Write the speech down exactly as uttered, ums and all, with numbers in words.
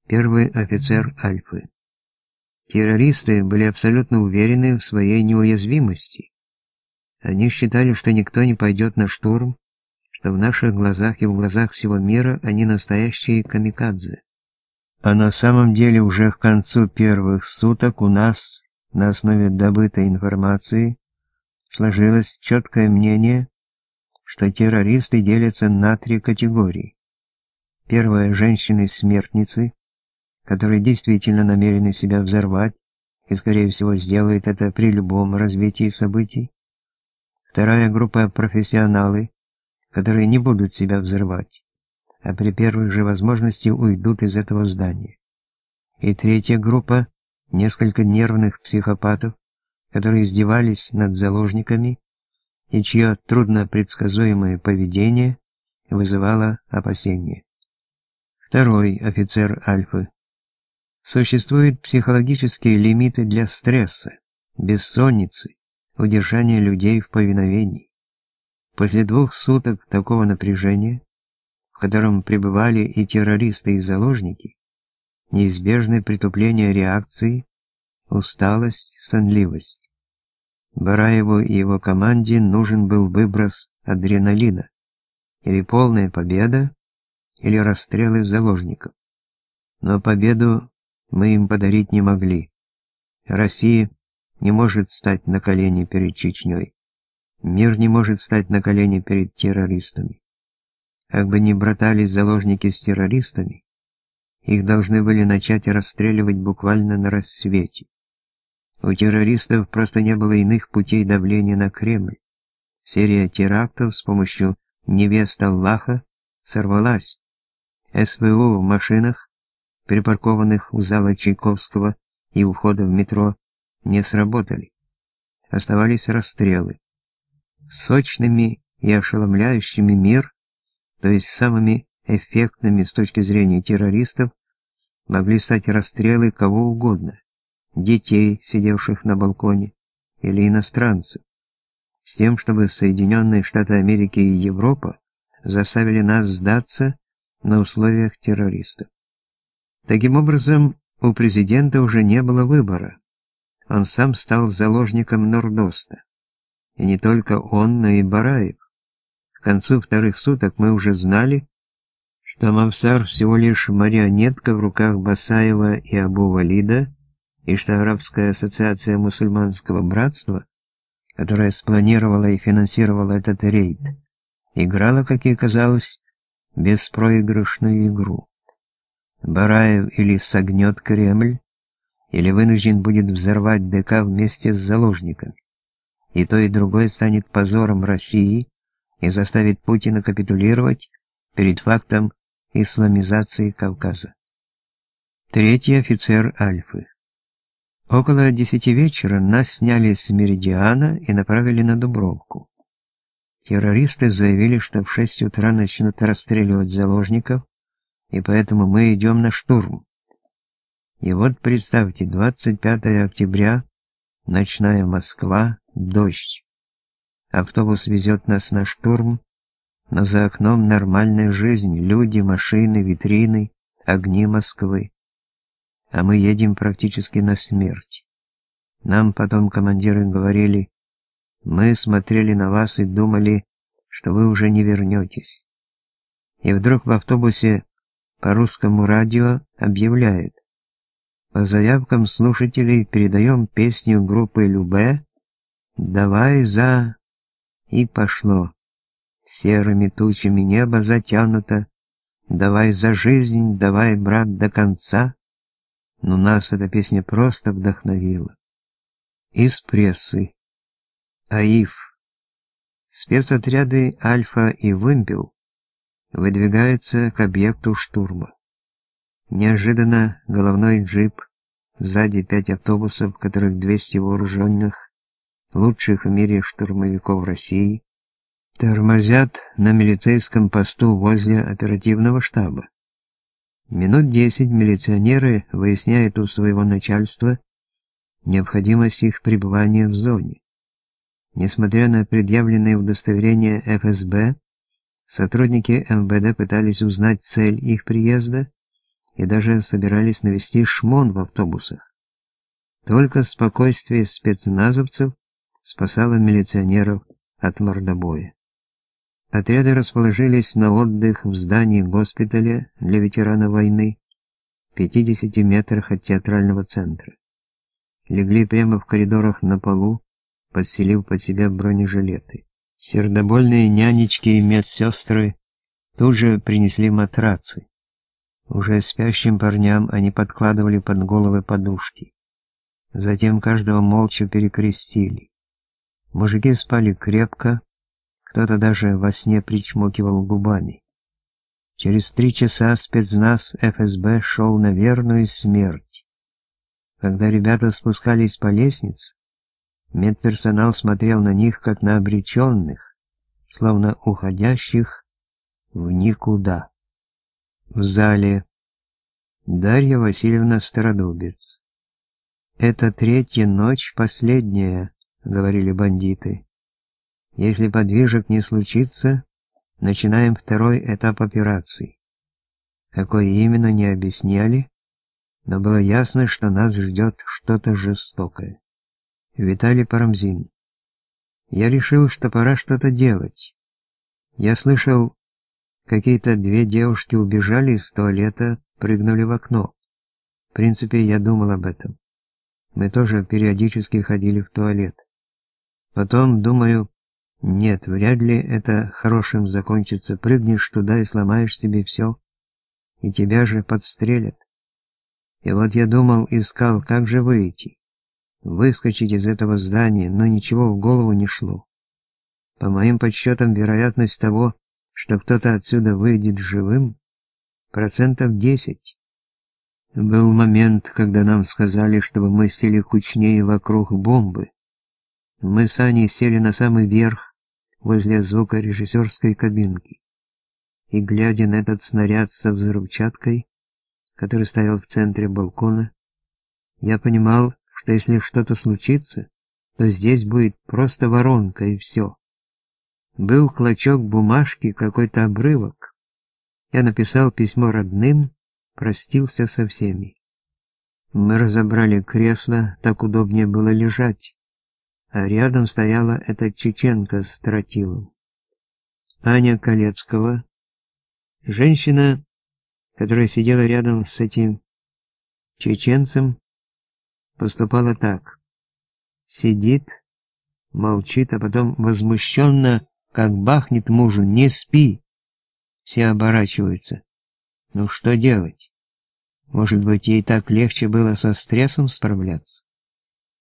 Первый офицер Альфы. Террористы были абсолютно уверены в своей неуязвимости. Они считали, что никто не пойдет на штурм, что в наших глазах и в глазах всего мира они настоящие камикадзе. А на самом деле уже к концу первых суток у нас, на основе добытой информации, сложилось четкое мнение, что террористы делятся на три категории. Первая – женщины-смертницы, которые действительно намерены себя взорвать и, скорее всего, сделают это при любом развитии событий. Вторая группа – профессионалы, которые не будут себя взрывать, а при первых же возможности уйдут из этого здания. И третья группа – несколько нервных психопатов, которые издевались над заложниками и чье труднопредсказуемое поведение вызывало опасения. Второй офицер Альфы. Существуют психологические лимиты для стресса, бессонницы, удержания людей в повиновении. После двух суток такого напряжения, в котором пребывали и террористы, и заложники, неизбежное притупление реакции, усталость, сонливость. Бараеву и его команде нужен был выброс адреналина, или полная победа, или расстрелы заложников. Но победу мы им подарить не могли. Россия не может стать на колени перед Чечней. Мир не может стать на колени перед террористами. Как бы ни братались заложники с террористами, их должны были начать расстреливать буквально на рассвете. У террористов просто не было иных путей давления на Кремль. Серия терактов с помощью невест Аллаха сорвалась. СВУ в машинах, припаркованных у зала Чайковского и у входа в метро, не сработали. Оставались расстрелы. Сочными и ошеломляющими мир, то есть самыми эффектными с точки зрения террористов, могли стать расстрелы кого угодно, детей, сидевших на балконе, или иностранцев, с тем, чтобы Соединенные Штаты Америки и Европа заставили нас сдаться на условиях террористов. Таким образом, у президента уже не было выбора. Он сам стал заложником Нордоста. И не только он, но и Бараев. К концу вторых суток мы уже знали, что Мавсар всего лишь марионетка в руках Басаева и Абу-Валида, и что Арабская ассоциация мусульманского братства, которая спланировала и финансировала этот рейд, играла, как ей казалось, беспроигрышную игру. Бараев или согнет Кремль, или вынужден будет взорвать ДК вместе с заложниками. И то, и другое станет позором России и заставит Путина капитулировать перед фактом исламизации Кавказа. Третий офицер Альфы. Около десяти вечера нас сняли с Меридиана и направили на Дубровку. Террористы заявили, что в шесть утра начнут расстреливать заложников, и поэтому мы идем на штурм. И вот представьте, двадцать пятое октября, ночная Москва, дождь. Автобус везет нас на штурм, но за окном нормальная жизнь, люди, машины, витрины, огни Москвы. А мы едем практически на смерть. Нам потом командиры говорили: мы смотрели на вас и думали, что вы уже не вернетесь. И вдруг в автобусе по русскому радио объявляют: по заявкам слушателей передаем песню группы Любэ «Давай за...» И пошло. Серыми тучами небо затянуто. Давай за жизнь, давай, брат, до конца. Но нас эта песня просто вдохновила. Из прессы. АИФ. Спецотряды Альфа и Вымпел выдвигаются к объекту штурма. Неожиданно головной джип, сзади пять автобусов, в которых двести вооруженных, лучших в мире штурмовиков России, тормозят на милицейском посту возле оперативного штаба. Минут десять милиционеры выясняют у своего начальства необходимость их пребывания в зоне. Несмотря на предъявленные удостоверения эф эс бэ, сотрудники эм вэ дэ пытались узнать цель их приезда и даже собирались навести шмон в автобусах. Только спокойствие спецназовцев спасало милиционеров от мордобоя. Отряды расположились на отдых в здании госпиталя для ветеранов войны в пятидесяти метрах от театрального центра. Легли прямо в коридорах на полу, подселив под себя бронежилеты. Сердобольные нянечки и медсестры тут же принесли матрацы. Уже спящим парням они подкладывали под головы подушки. Затем каждого молча перекрестили. Мужики спали крепко, кто-то даже во сне причмокивал губами. Через три часа спецназ эф эс бэ шел на верную смерть. Когда ребята спускались по лестнице, медперсонал смотрел на них, как на обреченных, словно уходящих в никуда. В зале Дарья Васильевна Стародубец. «Это третья ночь, последняя», — говорили бандиты. «Если подвижек не случится, начинаем второй этап операции». Какой именно, не объясняли, но было ясно, что нас ждет что-то жестокое. Виталий Парамзин. Я решил, что пора что-то делать. Я слышал, какие-то две девушки убежали из туалета, прыгнули в окно. В принципе, я думал об этом. Мы тоже периодически ходили в туалет. Потом, думаю, нет, вряд ли это хорошим закончится. Прыгнешь туда и сломаешь себе все, и тебя же подстрелят. И вот я думал, искал, как же выйти. Выскочить из этого здания, но ничего в голову не шло. По моим подсчетам, вероятность того, что кто-то отсюда выйдет живым, процентов десять. Был момент, когда нам сказали, чтобы мы сели кучнее вокруг бомбы. Мы с Аней сели на самый верх, возле звукорежиссерской кабинки. И, глядя на этот снаряд со взрывчаткой, который стоял в центре балкона, я понимал, что если что-то случится, то здесь будет просто воронка и все. Был клочок бумажки, какой-то обрывок. Я написал письмо родным, простился со всеми. Мы разобрали кресло, так удобнее было лежать, а рядом стояла эта чеченка с тротилом. Аня Колецкого, женщина, которая сидела рядом с этим чеченцем, поступала так. Сидит, молчит, а потом возмущенно, как бахнет мужу: «Не спи!» Все оборачиваются. Ну что делать? Может быть, ей так легче было со стрессом справляться?